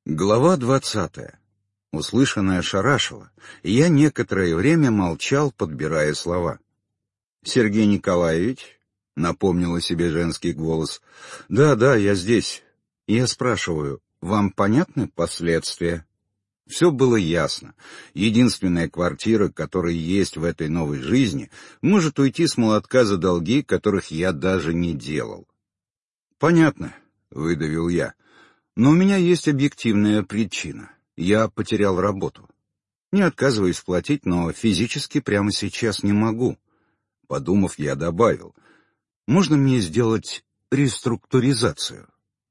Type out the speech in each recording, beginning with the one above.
Глава 20. Услышанное ошарашило, и я некоторое время молчал, подбирая слова. «Сергей Николаевич?» — напомнил о себе женский голос. «Да, я здесь. Я спрашиваю, вам понятны последствия?» Все было ясно. Единственная квартира, которая есть в этой новой жизни, может уйти с молотка за долги, которых я даже не делал. «Понятно», — выдавил я. «Но у меня есть объективная причина. Я потерял работу. Не отказываюсь платить, но физически прямо сейчас не могу». Подумав, я добавил: «Можно мне сделать реструктуризацию?»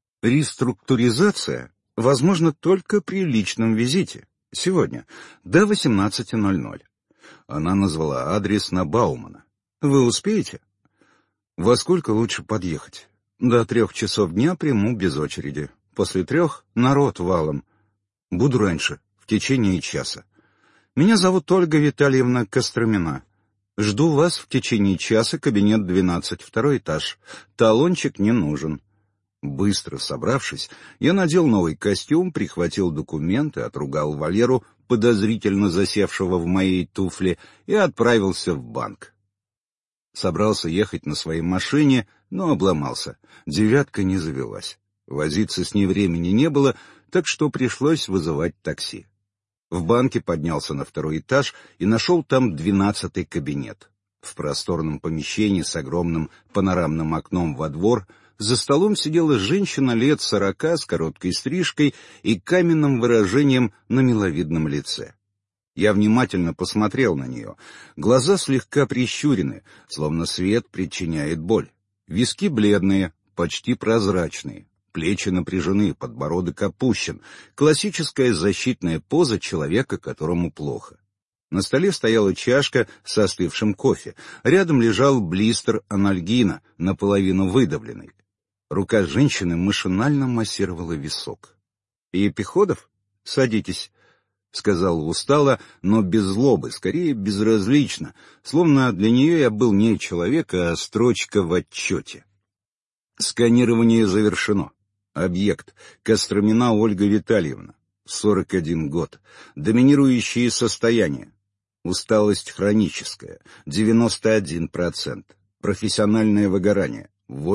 «Реструктуризация возможно только при личном визите. Сегодня, до 18:00. Она назвала адрес на Баумана. «Вы успеете?» «Во сколько лучше подъехать?» «До 3 часов дня приму без очереди. После 3 народ валом. Буду раньше, в течение часа. Меня зовут Ольга Витальевна Костромина. Жду вас в течение часа, кабинет 12, 2 этаж. Талончик не нужен». Быстро собравшись, я надел новый костюм, прихватил документы, отругал Валеру, подозрительно засевшего в моей туфле, и отправился в банк. Собрался ехать на своей машине, но обломался. 9 не завелась. Возиться с ней времени не было, так что пришлось вызывать такси. В банке поднялся на 2 этаж и нашел там 12-й кабинет. В просторном помещении с огромным панорамным окном во двор за столом сидела женщина лет 40 с короткой стрижкой и каменным выражением на миловидном лице. Я внимательно посмотрел на нее. Глаза слегка прищурены, словно свет причиняет боль. Виски бледные, почти прозрачные. Плечи напряжены, подбородок опущен. Классическая защитная поза человека, которому плохо. На столе стояла чашка с остывшим кофе. Рядом лежал блистер анальгина, наполовину выдавленный. Рука женщины машинально массировала висок. «Епиходов? Садитесь», — сказала устало, но без злобы, скорее безразлично, словно для нее я был не человек, а строчка в отчете. Сканирование завершено. Объект. Костромина Ольга Витальевна. 41 год. Доминирующие состояния. Усталость хроническая. 91%. Профессиональное выгорание.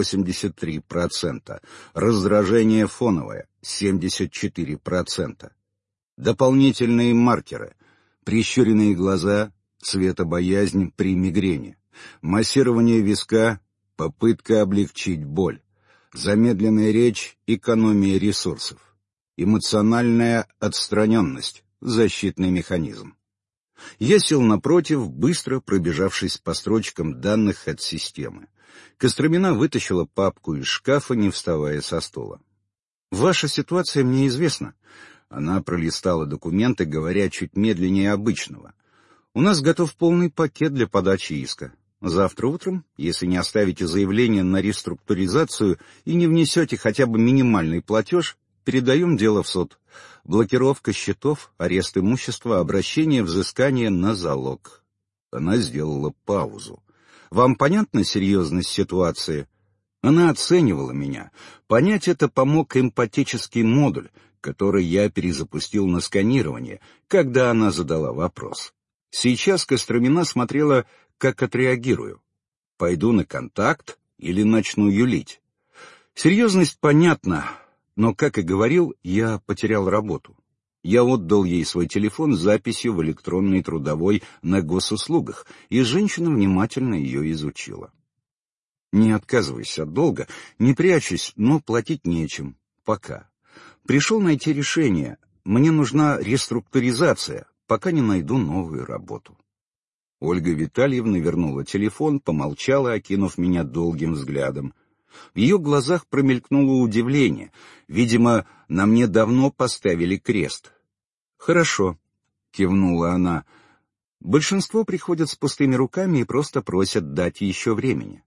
83%. Раздражение фоновое. 74%. Дополнительные маркеры. Прищуренные глаза, светобоязнь при мигрени. Массирование виска, попытка облегчить боль. Замедленная речь, экономия ресурсов. Эмоциональная отстраненность, защитный механизм. Я сел напротив, быстро пробежавшись по строчкам данных от системы. Костромина вытащила папку из шкафа, не вставая со стула. «Ваша ситуация мне известна». Она пролистала документы, говоря чуть медленнее обычного. «У нас готов полный пакет для подачи иска. Завтра утром, если не оставите заявление на реструктуризацию и не внесете хотя бы минимальный платеж, передаем дело в суд. Блокировка счетов, арест имущества, обращение, взыскание на залог». Она сделала паузу. «Вам понятна серьезность ситуации?» Она оценивала меня. Понять это помог эмпатический модуль, который я перезапустил на сканирование, когда она задала вопрос. Сейчас Костромина смотрела, как отреагирую. Пойду на контакт или начну юлить? Серьезность понятна, но, как и говорил, я потерял работу. Я отдал ей свой телефон с записью в электронной трудовой на госуслугах, и женщина внимательно ее изучила. Не отказываюсь от долга, не прячусь, но платить нечем. Пока. Пришел найти решение. Мне нужна реструктуризация, пока не найду новую работу. Ольга Витальевна вернула телефон, помолчала, окинув меня долгим взглядом. В ее глазах промелькнуло удивление. Видимо, на мне давно поставили крест. «Хорошо», — кивнула она. «Большинство приходят с пустыми руками и просто просят дать еще времени.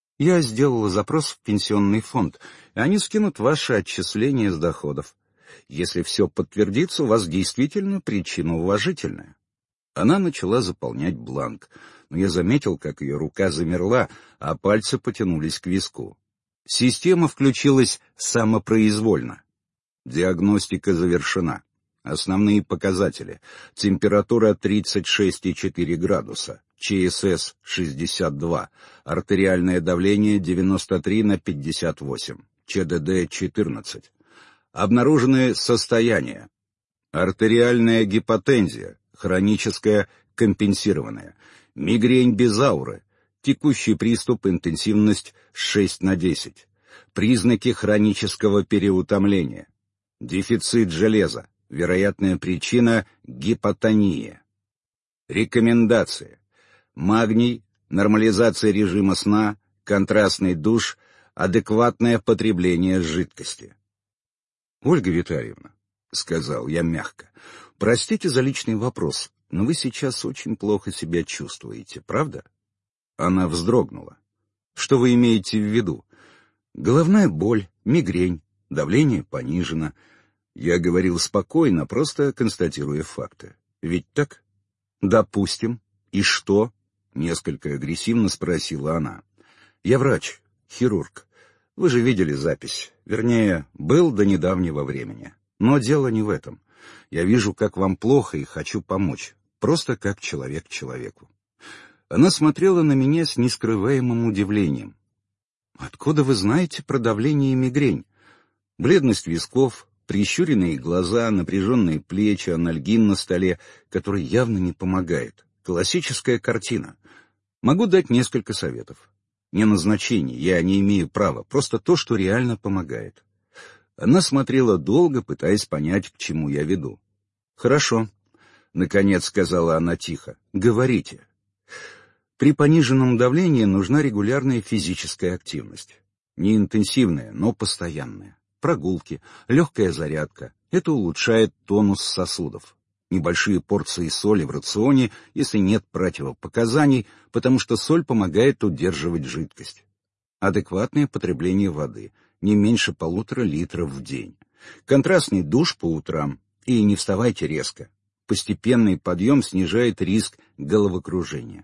Я сделала запрос в пенсионный фонд, и они скинут ваши отчисления с доходов. Если все подтвердится, у вас действительно причина уважительная». Она начала заполнять бланк, но я заметил, как ее рука замерла, а пальцы потянулись к виску. Система включилась самопроизвольно. Диагностика завершена. Основные показатели. Температура 36,4 градуса, ЧСС 62, артериальное давление 93/58, ЧДД 14. Обнаружены состояния. Артериальная гипотензия, хроническая, компенсированная, мигрень без ауры, текущий приступ, интенсивность 6/10, признаки хронического переутомления, дефицит железа, вероятная причина гипотония. Рекомендации. Магний, нормализация режима сна, контрастный душ, адекватное потребление жидкости. «Ольга Витальевна», — сказал я мягко, — «простите за личный вопрос, но вы сейчас очень плохо себя чувствуете, правда?» Она вздрогнула. «Что вы имеете в виду? Головная боль, мигрень, давление понижено». Я говорил спокойно, просто констатируя факты. Ведь так? «Допустим. И что?» — несколько агрессивно спросила она. «Я врач, хирург. Вы же видели запись. Вернее, был до недавнего времени. Но дело не в этом. Я вижу, как вам плохо, и хочу помочь. Просто как человек человеку». Она смотрела на меня с нескрываемым удивлением. «Откуда вы знаете про давление и мигрень? Бледность висков, прищуренные глаза, напряженные плечи, анальгин на столе, который явно не помогает. Классическая картина. Могу дать несколько советов. Не назначение, я не имею права, просто то, что реально помогает». Она смотрела долго, пытаясь понять, к чему я веду. «Хорошо», — наконец сказала она тихо, — «говорите». При пониженном давлении нужна регулярная физическая активность. Не интенсивная, но постоянная. Прогулки, легкая зарядка. Это улучшает тонус сосудов. Небольшие порции соли в рационе, если нет противопоказаний, потому что соль помогает удерживать жидкость. Адекватное потребление воды, не меньше 1,5 литра в день. Контрастный душ по утрам, и не вставайте резко. Постепенный подъем снижает риск головокружения.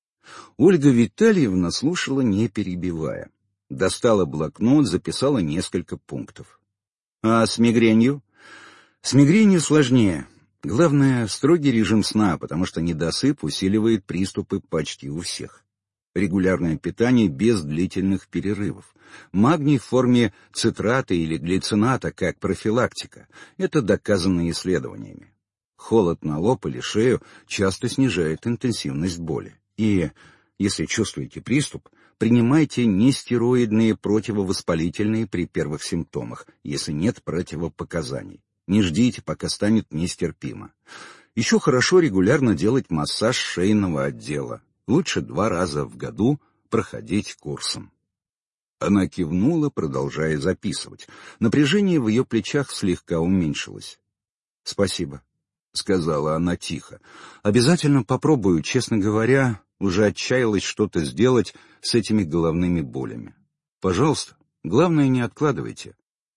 Ольга Витальевна слушала, не перебивая. Достала блокнот, записала несколько пунктов. «А с мигренью?» «С мигренью сложнее. Главное, строгий режим сна, потому что недосып усиливает приступы почти у всех. Регулярное питание без длительных перерывов. Магний в форме цитрата или глицината как профилактика. Это доказано исследованиями. Холод на лоб или шею часто снижает интенсивность боли. И, если чувствуете приступ, принимайте нестероидные противовоспалительные при первых симптомах, если нет противопоказаний. Не ждите, пока станет нестерпимо. Еще хорошо регулярно делать массаж шейного отдела. Лучше 2 раза в году проходить курсом». Она кивнула, продолжая записывать. Напряжение в ее плечах слегка уменьшилось. «Спасибо», — сказала она тихо. «Обязательно попробую, честно говоря, уже отчаялась что-то сделать с этими головными болями. Пожалуйста, главное, не откладывайте».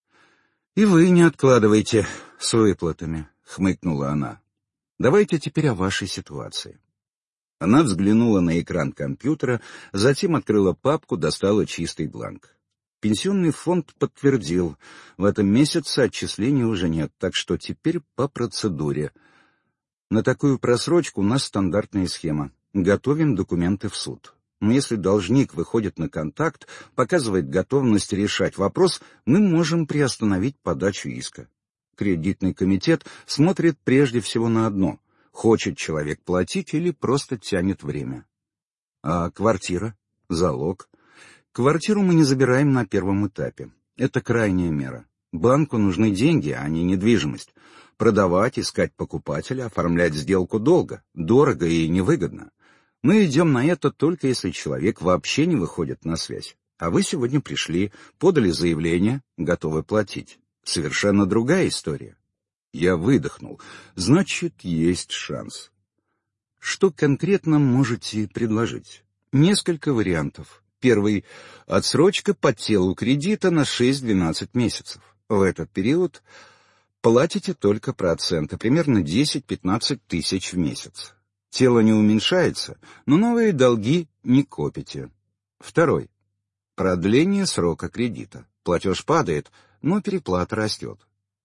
«И вы не откладывайте с выплатами», — хмыкнула она. «Давайте теперь о вашей ситуации». Она взглянула на экран компьютера, затем открыла папку, достала чистый бланк. Пенсионный фонд подтвердил, в этом месяце отчислений уже нет, так что теперь по процедуре. На такую просрочку у нас стандартная схема. Готовим документы в суд. Но если должник выходит на контакт, показывает готовность решать вопрос, мы можем приостановить подачу иска. Кредитный комитет смотрит прежде всего на одно — хочет человек платить или просто тянет время. А квартира? Залог? Квартиру мы не забираем на первом этапе. Это крайняя мера. Банку нужны деньги, а не недвижимость. Продавать, искать покупателя, оформлять сделку долго, дорого и невыгодно. Мы идем на это только если человек вообще не выходит на связь. А вы сегодня пришли, подали заявление, готовы платить. Совершенно другая история. Я выдохнул. Значит, есть шанс. Что конкретно можете предложить? Несколько вариантов. Первый — отсрочка по телу кредита на 6-12 месяцев. В этот период платите только проценты, примерно 10-15 тысяч в месяц. Тело не уменьшается, но новые долги не копите. Второй — продление срока кредита. Платеж падает, но переплата растет.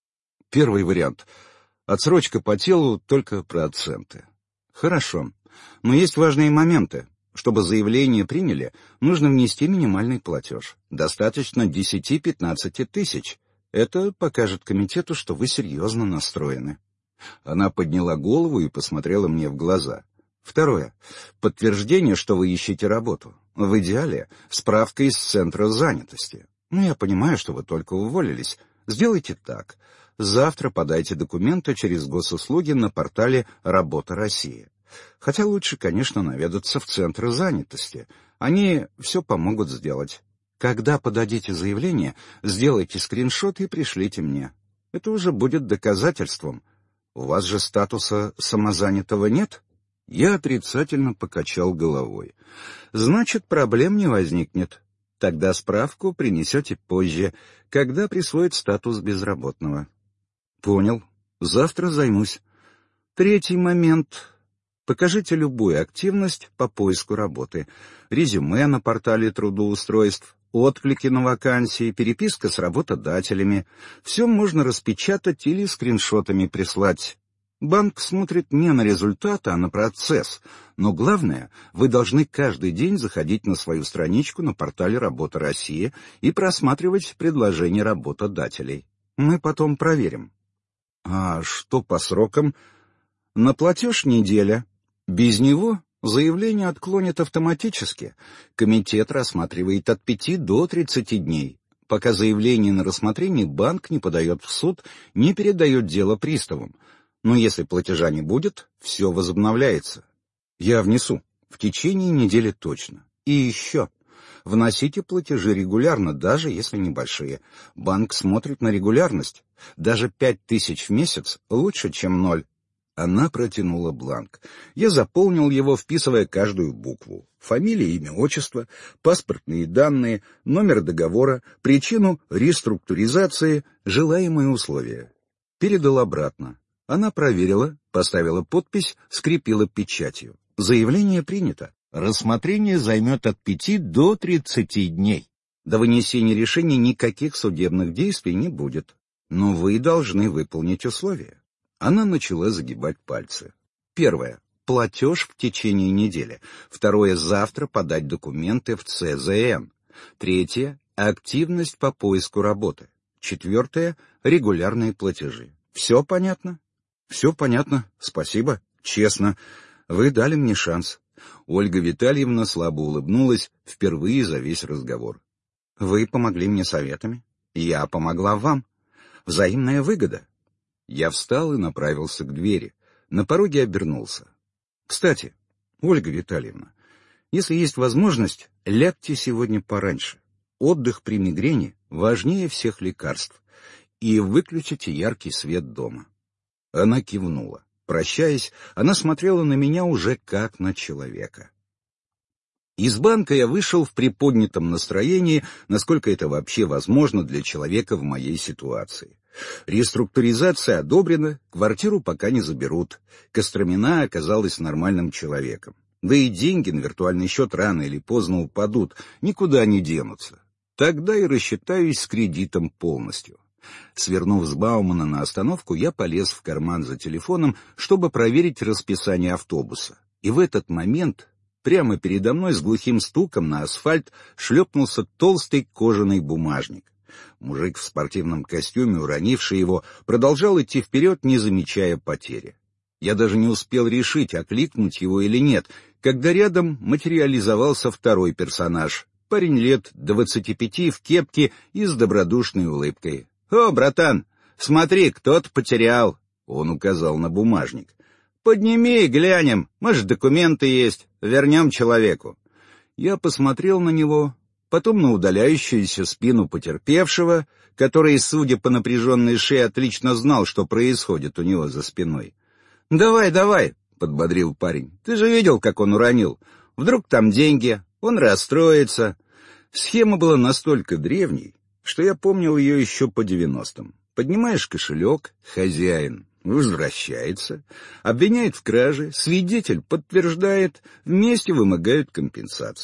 Первый вариант. Отсрочка по телу, только проценты. Хорошо. Но есть важные моменты. Чтобы заявление приняли, нужно внести минимальный платеж. Достаточно 10-15 тысяч. Это покажет комитету, что вы серьезно настроены. Она подняла голову и посмотрела мне в глаза. Второе. Подтверждение, что вы ищете работу. В идеале справка из центра занятости. Я понимаю, что вы только уволились. Сделайте так. Завтра подайте документы через госуслуги на портале «Работа России». Хотя лучше, конечно, наведаться в центр занятости. Они все помогут сделать. Когда подадите заявление, сделайте скриншот и пришлите мне. Это уже будет доказательством. У вас же статуса самозанятого нет? Я отрицательно покачал головой. Значит, проблем не возникнет. Тогда справку принесете позже, когда присвоят статус безработного. Понял. Завтра займусь. Третий момент. Покажите любую активность по поиску работы. Резюме на портале трудоустройств, отклики на вакансии, переписка с работодателями. Все можно распечатать или скриншотами прислать. Банк смотрит не на результаты, а на процесс. Но главное, вы должны каждый день заходить на свою страничку на портале «Работа России» и просматривать предложения работодателей. Мы потом проверим. А что по срокам? На платеж неделя. Без него заявление отклонят автоматически. Комитет рассматривает от 5 до 30 дней. Пока заявление на рассмотрение банк не подает в суд, не передает дело приставам. Но если платежа не будет, все возобновляется. Я внесу. В течение недели точно. И еще. Вносите платежи регулярно, даже если небольшие. Банк смотрит на регулярность. Даже 5000 в месяц лучше, чем 0. Она протянула бланк. Я заполнил его, вписывая каждую букву. Фамилия, имя, отчество, паспортные данные, номер договора, причину реструктуризации, желаемые условия. Передал обратно. Она проверила, поставила подпись, скрепила печатью. Заявление принято. Рассмотрение займет от 5 до 30 дней. До вынесения решения никаких судебных действий не будет. Но вы должны выполнить условия. Она начала загибать пальцы. Первое. Платеж в течение недели. Второе. Завтра подать документы в ЦЗН. Третье. Активность по поиску работы. Четвертое. Регулярные платежи. Все понятно? Все понятно. Спасибо. Честно. Вы дали мне шанс. Ольга Витальевна слабо улыбнулась впервые за весь разговор. Вы помогли мне советами. Я помогла вам. Взаимная выгода. Я встал и направился к двери. На пороге обернулся. Кстати, Ольга Витальевна, если есть возможность, лягте сегодня пораньше. Отдых при мигрени важнее всех лекарств. И выключите яркий свет дома. Она кивнула. Прощаясь, она смотрела на меня уже как на человека. Из банка я вышел в приподнятом настроении, насколько это вообще возможно для человека в моей ситуации. Реструктуризация одобрена, квартиру пока не заберут. Костромина оказалась нормальным человеком. Да и деньги на виртуальный счет рано или поздно упадут, никуда не денутся. Тогда и рассчитаюсь с кредитом полностью. Свернув с Баумана на остановку, я полез в карман за телефоном, чтобы проверить расписание автобуса. И в этот момент прямо передо мной с глухим стуком на асфальт шлепнулся толстый кожаный бумажник. Мужик в спортивном костюме, уронивший его, продолжал идти вперед, не замечая потери. Я даже не успел решить, окликнуть его или нет, когда рядом материализовался второй персонаж. Парень лет 25 в кепке и с добродушной улыбкой. «О, братан, смотри, кто-то потерял!» Он указал на бумажник. «Подними и глянем, может, документы есть, вернем человеку». Я посмотрел на него, потом на удаляющуюся спину потерпевшего, который, судя по напряженной шее, отлично знал, что происходит у него за спиной. «Давай, давай!» — подбодрил парень. «Ты же видел, как он уронил. Вдруг там деньги, он расстроится». Схема была настолько древней, что я помнил ее еще по 90-м. Поднимаешь кошелек, хозяин возвращается, обвиняет в краже, свидетель подтверждает, вместе вымогают компенсацию.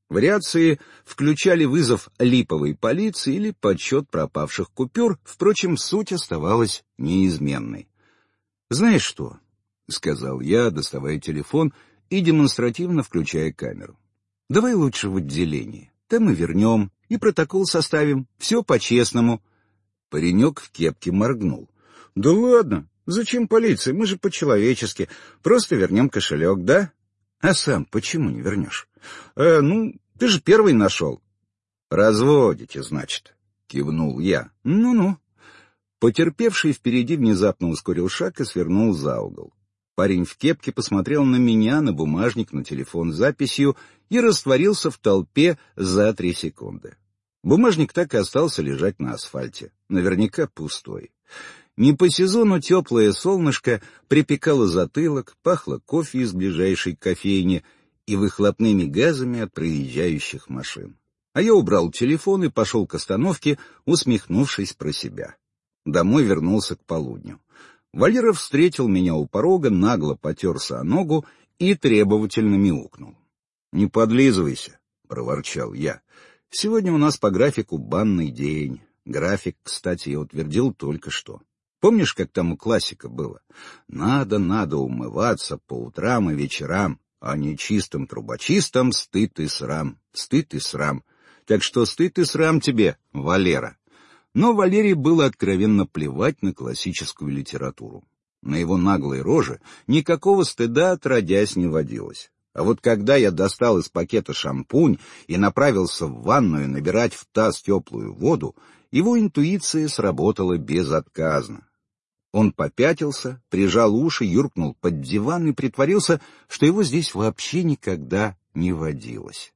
Вариации включали вызов липовой полиции или подсчет пропавших купюр, впрочем, суть оставалась неизменной. «Знаешь что?» — сказал я, доставая телефон и демонстративно включая камеру. «Давай лучше в отделение. Там мы вернем и протокол составим. Все по-честному». Паренек в кепке моргнул. «Да ладно, зачем полиция? Мы же по-человечески. Просто вернем кошелек, да? А сам почему не вернешь? Ты же первый нашел». «Разводите, значит», — кивнул я. «Ну-ну». Потерпевший впереди внезапно ускорил шаг и свернул за угол. Парень в кепке посмотрел на меня, на бумажник, на телефон с записью и растворился в толпе за 3 секунды. Бумажник так и остался лежать на асфальте, наверняка пустой. Не по сезону теплое солнышко припекало затылок, пахло кофе из ближайшей кофейни и выхлопными газами от проезжающих машин. А я убрал телефон и пошел к остановке, усмехнувшись про себя. Домой вернулся к полудню. Валера встретил меня у порога, нагло потерся о ногу и требовательно мяукнул. «Не подлизывайся», — проворчал я. «Сегодня у нас по графику банный день. График, кстати, я утвердил только что. Помнишь, как там у классика было? Надо умываться по утрам и вечерам, а не чистым трубочистом стыд и срам, стыд и срам. Так что стыд и срам тебе, Валера». Но Валерии было откровенно плевать на классическую литературу. На его наглой роже никакого стыда отродясь не водилось. А вот когда я достал из пакета шампунь и направился в ванную набирать в таз теплую воду, его интуиция сработала безотказно. Он попятился, прижал уши, юркнул под диван и притворился, что его здесь вообще никогда не водилось.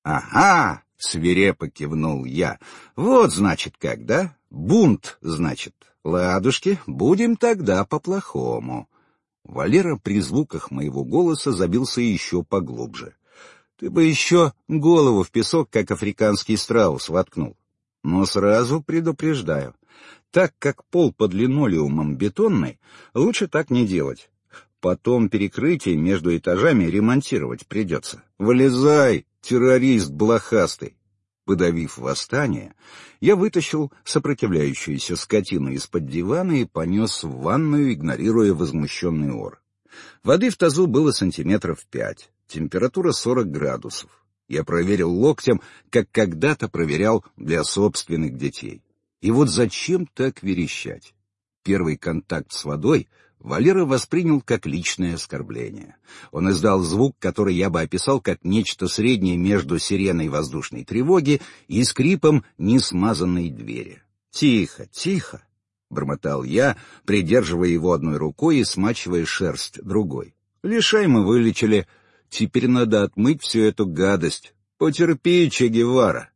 «Ага!» — свирепо кивнул я. «Вот, значит, как, да? Бунт, значит. Ладушки, будем тогда по-плохому». Валера при звуках моего голоса забился еще поглубже. «Ты бы еще голову в песок, как африканский страус, воткнул. Но сразу предупреждаю, так как пол под линолеумом бетонный, лучше так не делать. Потом перекрытие между этажами ремонтировать придется. Вылезай, террорист блохастый!» Подавив восстание, я вытащил сопротивляющуюся скотину из-под дивана и понес в ванную, игнорируя возмущенный ор. Воды в тазу было 5 сантиметров, температура 40 градусов. Я проверил локтем, как когда-то проверял для собственных детей. И вот зачем так верещать? Первый контакт с водой Валера воспринял как личное оскорбление. Он издал звук, который я бы описал как нечто среднее между сиреной воздушной тревоги и скрипом несмазанной двери. «Тихо, тихо!» — бормотал я, придерживая его одной рукой и смачивая шерсть другой. «Лишай мы вылечили. Теперь надо отмыть всю эту гадость. Потерпи, Че Гевара!»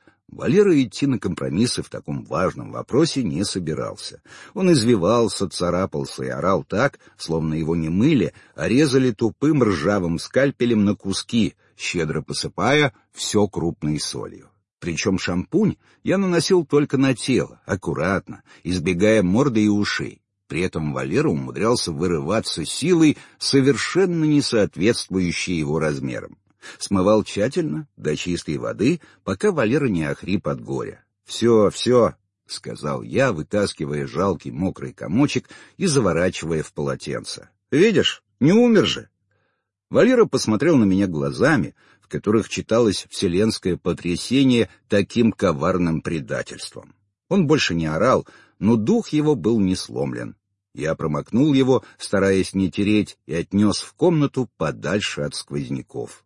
Валера идти на компромиссы в таком важном вопросе не собирался. Он извивался, царапался и орал так, словно его не мыли, а резали тупым ржавым скальпелем на куски, щедро посыпая все крупной солью. Причем шампунь я наносил только на тело, аккуратно, избегая морды и ушей. При этом Валера умудрялся вырываться силой, совершенно не соответствующей его размерам. Смывал тщательно, до чистой воды, пока Валера не охрип от горя. «Все, все», — сказал я, вытаскивая жалкий мокрый комочек и заворачивая в полотенце. «Видишь, не умер же». Валера посмотрел на меня глазами, в которых читалось вселенское потрясение таким коварным предательством. Он больше не орал, но дух его был не сломлен. Я промокнул его, стараясь не тереть, и отнес в комнату подальше от сквозняков.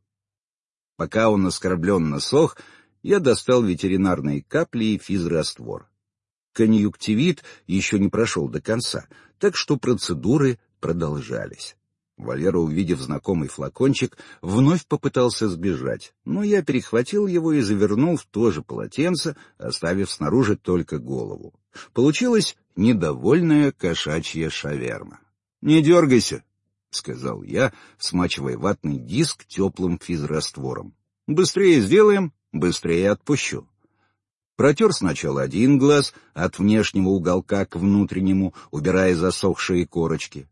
Пока он оскорбленно сох, я достал ветеринарные капли и физраствор. Конъюнктивит еще не прошел до конца, так что процедуры продолжались. Валера, увидев знакомый флакончик, вновь попытался сбежать, но я перехватил его и завернул в то же полотенце, оставив снаружи только голову. Получилась недовольная кошачья шаверма. «Не дергайся», — сказал я, смачивая ватный диск теплым физраствором. «Быстрее сделаем, быстрее отпущу». Протер сначала один глаз от внешнего уголка к внутреннему, убирая засохшие корочки.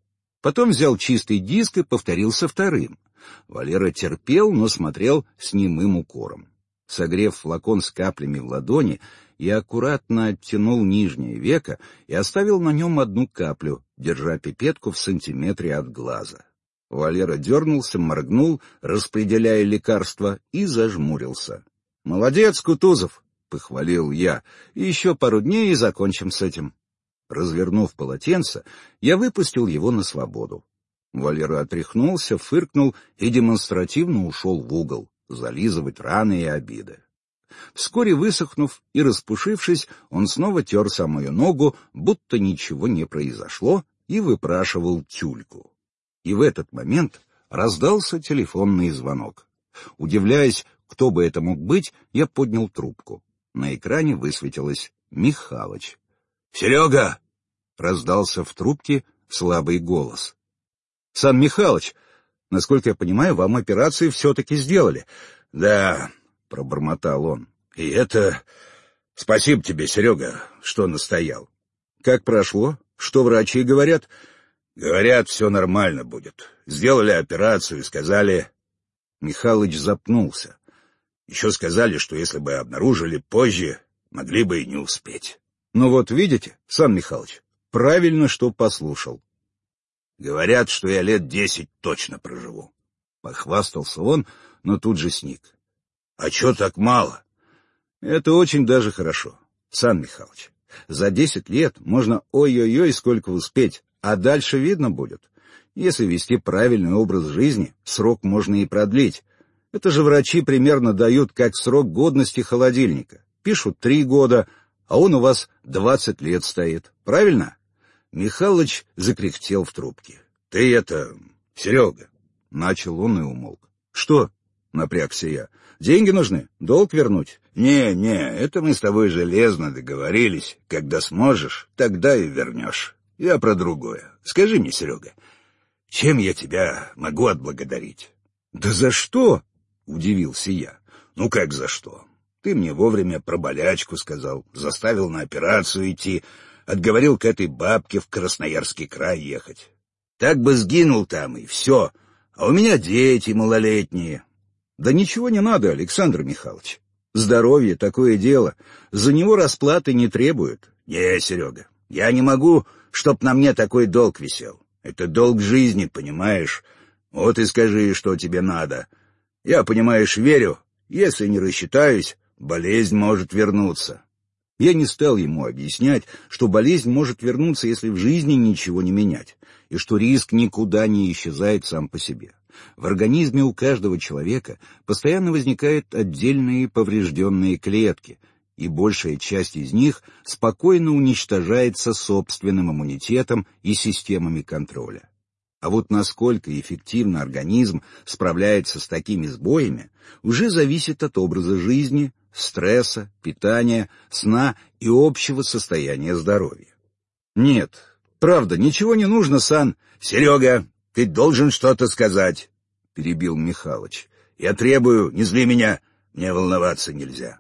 Потом взял чистый диск и повторил со вторым. Валера терпел, но смотрел с немым укором. Согрев флакон с каплями в ладони, я аккуратно оттянул нижнее веко и оставил на нем одну каплю, держа пипетку в сантиметре от глаза. Валера дернулся, моргнул, распределяя лекарство, и зажмурился. — Молодец, Кутузов! — похвалил я. — Еще пару дней и закончим с этим. Развернув полотенце, я выпустил его на свободу. Валера отряхнулся, фыркнул и демонстративно ушел в угол, зализывать раны и обиды. Вскоре высохнув и распушившись, он снова терся о мою ногу, будто ничего не произошло, и выпрашивал тюльку. И в этот момент раздался телефонный звонок. Удивляясь, кто бы это мог быть, я поднял трубку. На экране высветилось «Михалыч». «Серега!» — раздался в трубке слабый голос. «Сан Михалыч, насколько я понимаю, вам операцию все-таки сделали». «Да», — пробормотал он. «И это... Спасибо тебе, Серега, что настоял». «Как прошло? Что врачи говорят?» «Говорят, все нормально будет. Сделали операцию и сказали...» Михалыч запнулся. «Еще сказали, что если бы обнаружили позже, могли бы и не успеть». «Ну вот видите, Сан Михалыч, правильно, что послушал». «Говорят, что я лет 10 точно проживу». Похвастался он, но тут же сник. «А чё так мало?» «Это очень даже хорошо, Сан Михалыч. За 10 лет можно ой-ой-ой сколько успеть, а дальше видно будет. Если вести правильный образ жизни, срок можно и продлить. Это же врачи примерно дают как срок годности холодильника. Пишут 3 года, а он у вас 20 лет стоит. Правильно?» Михалыч закряхтел в трубке. «Ты это... Серега!» — начал он и умолк. «Что?» — напрягся я. «Деньги нужны? Долг вернуть?» «Не, это мы с тобой железно договорились. Когда сможешь, тогда и вернешь. Я про другое. Скажи мне, Серега, чем я тебя могу отблагодарить?» «Да за что?» — удивился я. «Ну как за что? Ты мне вовремя про болячку сказал, заставил на операцию идти, отговорил к этой бабке в Красноярский край ехать. Так бы сгинул там, и все. А у меня дети малолетние». «Да ничего не надо, Александр Михайлович. Здоровье — такое дело. За него расплаты не требуют». «Не, Серега, я не могу, чтоб на мне такой долг висел. Это долг жизни, понимаешь? Вот и скажи, что тебе надо. Я, понимаешь, верю. Если не рассчитаюсь, болезнь может вернуться». Я не стал ему объяснять, что болезнь может вернуться, если в жизни ничего не менять, и что риск никуда не исчезает сам по себе. В организме у каждого человека постоянно возникают отдельные поврежденные клетки, и большая часть из них спокойно уничтожается собственным иммунитетом и системами контроля. А вот насколько эффективно организм справляется с такими сбоями, уже зависит от образа жизни, стресса, питания, сна и общего состояния здоровья. «Нет, правда, ничего не нужно, Сан». «Серега, ты должен что-то сказать», — перебил Михалыч. «Я требую, не зли меня, мне волноваться нельзя».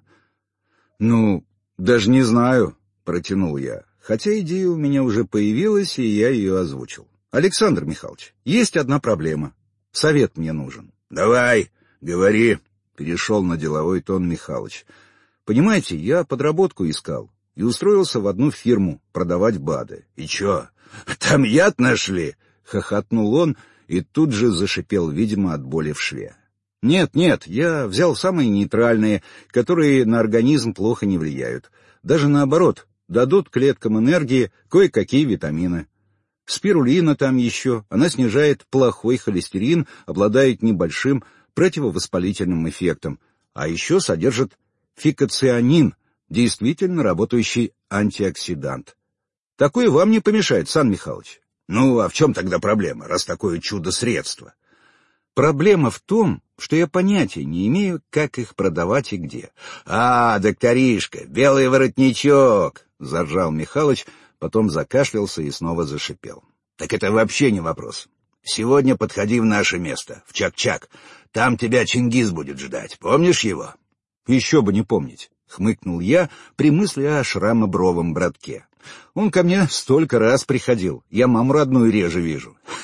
«Ну, даже не знаю», — протянул я, хотя идея у меня уже появилась, и я ее озвучил. «Александр Михайлович, есть одна проблема. Совет мне нужен». «Давай, говори», — перешел на деловой тон Михалыч. «Понимаете, я подработку искал и устроился в одну фирму продавать БАДы». «И чё, там яд нашли?» — хохотнул он и тут же зашипел, видимо, от боли в шве. «Нет, я взял самые нейтральные, которые на организм плохо не влияют. Даже наоборот, дадут клеткам энергии кое-какие витамины. Спирулина там еще, она снижает плохой холестерин, обладает небольшим противовоспалительным эффектом, а еще содержит фикоцианин, действительно работающий антиоксидант. Такое вам не помешает, Сан Михайлович». «Ну, а в чем тогда проблема, раз такое чудо-средство?» «Проблема в том, что я понятия не имею, как их продавать и где». «А, докторишка, белый воротничок!» — заржал Михалыч, потом закашлялся и снова зашипел. «Так это вообще не вопрос. Сегодня подходи в наше место, в Чак-Чак. Там тебя Чингис будет ждать. Помнишь его?» «Еще бы не помнить», — хмыкнул я при мысли о шрамобровом братке. «Он ко мне столько раз приходил, я маму родную реже вижу».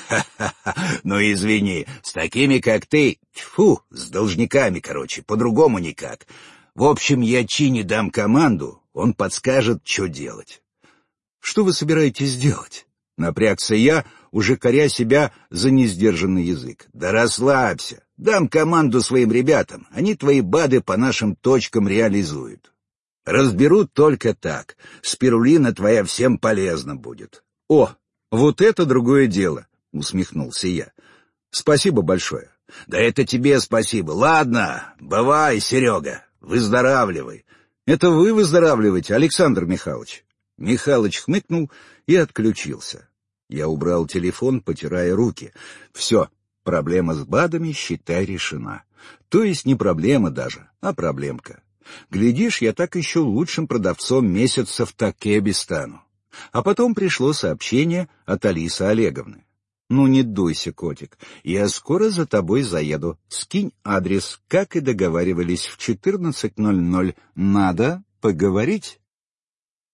Ну, извини, с такими, как ты, тьфу, с должниками, короче, по-другому никак. В общем, я Чине дам команду, он подскажет, что делать. Что вы собираетесь делать? Напрягся я, уже коря себя за несдержанный язык. Да расслабься, дам команду своим ребятам, они твои БАДы по нашим точкам реализуют. Разберут только так, спирулина твоя всем полезна будет. О, вот это другое дело, усмехнулся я. Спасибо большое. Да это тебе спасибо. Ладно, бывай, Серега, выздоравливай. Это вы выздоравливаете, Александр Михайлович. Михалыч хмыкнул и отключился. Я убрал телефон, потирая руки. Все, проблема с БАДами, считай, решена. То есть не проблема даже, а проблемка. Глядишь, я так еще лучшим продавцом месяца в Такебе стану. А потом пришло сообщение от Алисы Олеговны. Ну не дуйся, котик, я скоро за тобой заеду. Скинь адрес, как и договаривались, в 14:00. Надо поговорить.